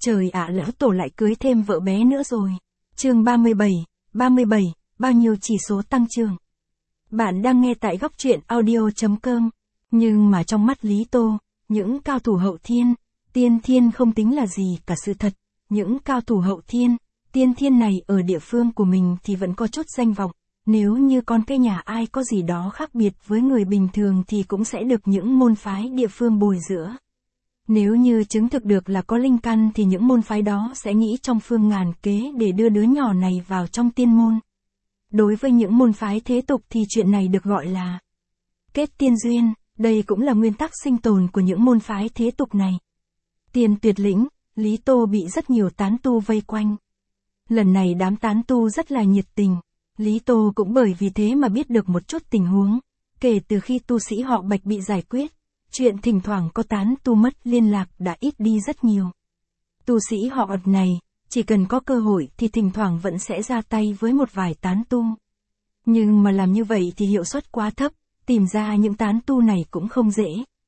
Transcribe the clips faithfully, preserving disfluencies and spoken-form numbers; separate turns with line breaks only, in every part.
Trời ạ, lão tổ lại cưới thêm vợ bé nữa rồi. Chương ba mươi bảy, ba mươi bảy, bao nhiêu chỉ số tăng trưởng. Bạn đang nghe tại góc truyện audio chấm com. Nhưng mà trong mắt Lý Tô, những cao thủ hậu thiên, tiên thiên không tính là gì cả. Sự thật, những cao thủ hậu thiên, tiên thiên này ở địa phương của mình thì vẫn có chút danh vọng. Nếu như con cái nhà ai có gì đó khác biệt với người bình thường thì cũng sẽ được những môn phái địa phương bồi dưỡng. Nếu như chứng thực được là có linh căn thì những môn phái đó sẽ nghĩ trong phương ngàn kế để đưa đứa nhỏ này vào trong tiên môn. Đối với những môn phái thế tục thì chuyện này được gọi là kết tiên duyên, đây cũng là nguyên tắc sinh tồn của những môn phái thế tục này. Tiên Tuyệt Lĩnh, Lý Tô bị rất nhiều tán tu vây quanh. Lần này đám tán tu rất là nhiệt tình, Lý Tô cũng bởi vì thế mà biết được một chút tình huống. Kể từ khi tu sĩ họ Bạch bị giải quyết, chuyện thỉnh thoảng có tán tu mất liên lạc đã ít đi rất nhiều. Tu sĩ họ Bạch này, chỉ cần có cơ hội thì thỉnh thoảng vẫn sẽ ra tay với một vài tán tu. Nhưng mà làm như vậy thì hiệu suất quá thấp, tìm ra những tán tu này cũng không dễ.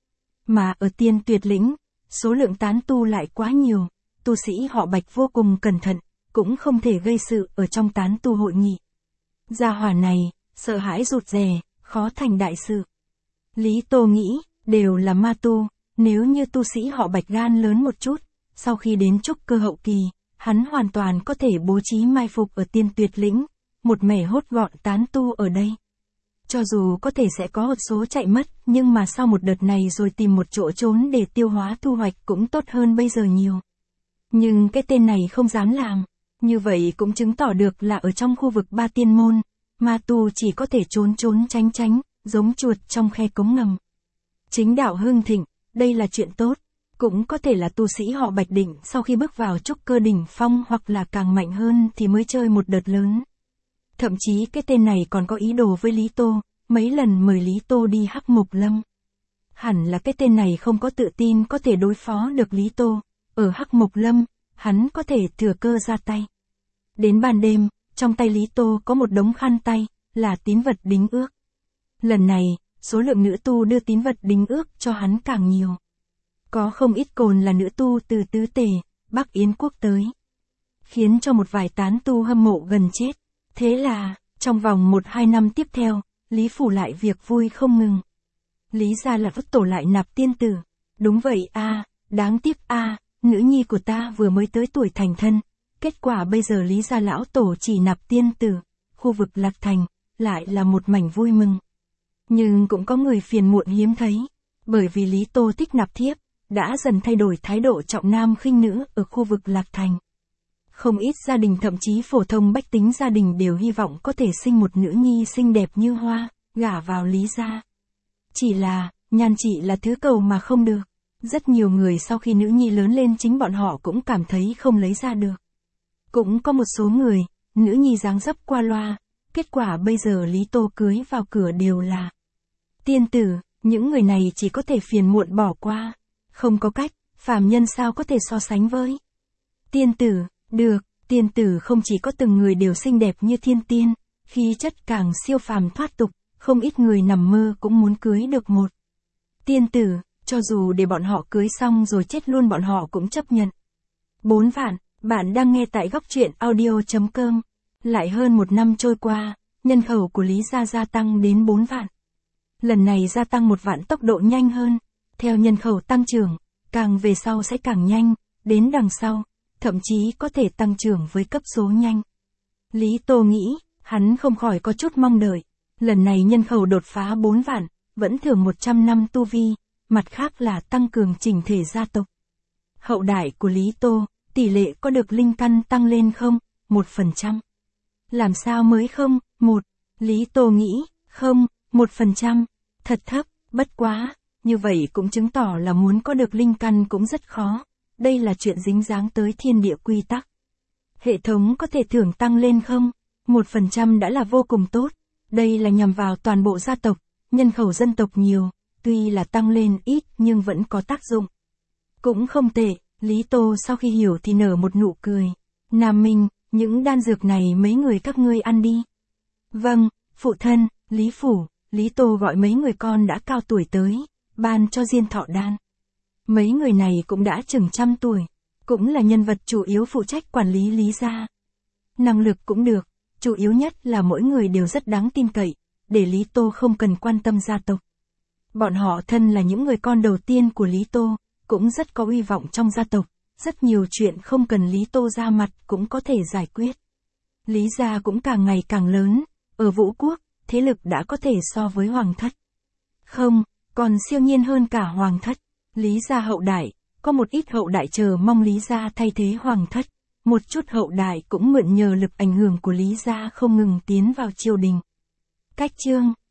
Mà ở Tiên Tuyệt Lĩnh, số lượng tán tu lại quá nhiều, tu sĩ họ Bạch vô cùng cẩn thận, cũng không thể gây sự ở trong tán tu hội nghị. Gia hỏa này, sợ hãi rụt rè, khó thành đại sự. Lý Tô nghĩ, đều là ma tu, nếu như tu sĩ họ Bạch gan lớn một chút, sau khi đến trúc cơ hậu kỳ, hắn hoàn toàn có thể bố trí mai phục ở Tiên Tuyệt Lĩnh, một mẻ hốt gọn tán tu ở đây. Cho dù có thể sẽ có một số chạy mất, nhưng mà sau một đợt này rồi tìm một chỗ trốn để tiêu hóa thu hoạch cũng tốt hơn bây giờ nhiều. Nhưng cái tên này không dám làm, như vậy cũng chứng tỏ được là ở trong khu vực ba tiên môn, ma tu chỉ có thể trốn trốn tránh tránh, giống chuột trong khe cống ngầm. Chính đạo hưng thịnh, đây là chuyện tốt, cũng có thể là tu sĩ họ Bạch định sau khi bước vào trúc cơ đỉnh phong hoặc là càng mạnh hơn thì mới chơi một đợt lớn. Thậm chí cái tên này còn có ý đồ với Lý Tô, mấy lần mời Lý Tô đi Hắc Mộc Lâm. Hẳn là cái tên này không có tự tin có thể đối phó được Lý Tô, ở Hắc Mộc Lâm, hắn có thể thừa cơ ra tay. Đến ban đêm, trong tay Lý Tô có một đống khăn tay, là tín vật đính ước. Lần này, số lượng nữ tu đưa tín vật đính ước cho hắn càng nhiều. Có không ít cồn là nữ tu từ Tứ Tề, Bắc Yến quốc tới. Khiến cho một vài tán tu hâm mộ gần chết. Thế là, trong vòng một hai năm tiếp theo, Lý phủ lại việc vui không ngừng. Lý gia là vất tổ lại nạp tiên tử. Đúng vậy a, à, đáng tiếc a, à, nữ nhi của ta vừa mới tới tuổi thành thân. Kết quả bây giờ Lý gia lão tổ chỉ nạp tiên tử. Khu vực Lạc Thành, lại là một mảnh vui mừng. Nhưng cũng có người phiền muộn hiếm thấy. Bởi vì Lý Tô thích nạp thiếp, đã dần thay đổi thái độ trọng nam khinh nữ ở khu vực Lạc Thành. Không ít gia đình thậm chí phổ thông bách tính gia đình đều hy vọng có thể sinh một nữ nhi xinh đẹp như hoa, gả vào Lý gia. Chỉ là, nhan trị là thứ cầu mà không được. Rất nhiều người sau khi nữ nhi lớn lên chính bọn họ cũng cảm thấy không lấy ra được. Cũng có một số người, nữ nhi dáng dấp qua loa, kết quả bây giờ Lý Tô cưới vào cửa đều là tiên tử, những người này chỉ có thể phiền muộn bỏ qua. Không có cách, phàm nhân sao có thể so sánh với tiên tử. Được, tiên tử không chỉ có từng người đều xinh đẹp như thiên tiên, khí chất càng siêu phàm thoát tục, không ít người nằm mơ cũng muốn cưới được một tiên tử, cho dù để bọn họ cưới xong rồi chết luôn bọn họ cũng chấp nhận. Bốn vạn, bạn đang nghe tại góc truyện audio chấm com. Lại hơn một năm trôi qua, nhân khẩu của Lý gia gia tăng đến bốn vạn. Lần này gia tăng một vạn tốc độ nhanh hơn, theo nhân khẩu tăng trưởng, càng về sau sẽ càng nhanh, đến đằng sau, thậm chí có thể tăng trưởng với cấp số nhanh. Lý Tô nghĩ, hắn không khỏi có chút mong đợi, lần này nhân khẩu đột phá bốn vạn, vẫn thưởng một trăm năm tu vi, mặt khác là tăng cường chỉnh thể gia tộc. Hậu đại của Lý Tô, tỷ lệ có được linh căn tăng lên không? Một phần trăm. Làm sao mới không? Một. Lý Tô nghĩ, không, một phần trăm. Thật thấp, bất quá, như vậy cũng chứng tỏ là muốn có được linh căn cũng rất khó. Đây là chuyện dính dáng tới thiên địa quy tắc. Hệ thống có thể thưởng tăng lên không? Một phần trăm đã là vô cùng tốt. Đây là nhằm vào toàn bộ gia tộc, nhân khẩu dân tộc nhiều, tuy là tăng lên ít nhưng vẫn có tác dụng. Cũng không tệ, Lý Tô sau khi hiểu thì nở một nụ cười. Nam Minh, những đan dược này mấy người các ngươi ăn đi. Vâng, phụ thân, Lý phủ, Lý Tô gọi mấy người con đã cao tuổi tới, ban cho diên thọ đan. Mấy người này cũng đã chừng trăm tuổi. cũng là nhân vật chủ yếu phụ trách quản lý Lý gia. Năng lực cũng được, chủ yếu nhất là mỗi người đều rất đáng tin cậy, để Lý Tô không cần quan tâm gia tộc. Bọn họ thân là những người con đầu tiên của Lý Tô, cũng rất có uy vọng trong gia tộc, rất nhiều chuyện không cần Lý Tô ra mặt cũng có thể giải quyết. Lý gia cũng càng ngày càng lớn, ở Vũ Quốc, thế lực đã có thể so với Hoàng thất. Không, còn siêu nhiên hơn cả Hoàng thất. Lý gia hậu đại, có một ít hậu đại chờ mong Lý gia thay thế Hoàng thất, một chút hậu đại cũng mượn nhờ lực ảnh hưởng của Lý gia không ngừng tiến vào triều đình. Cách chương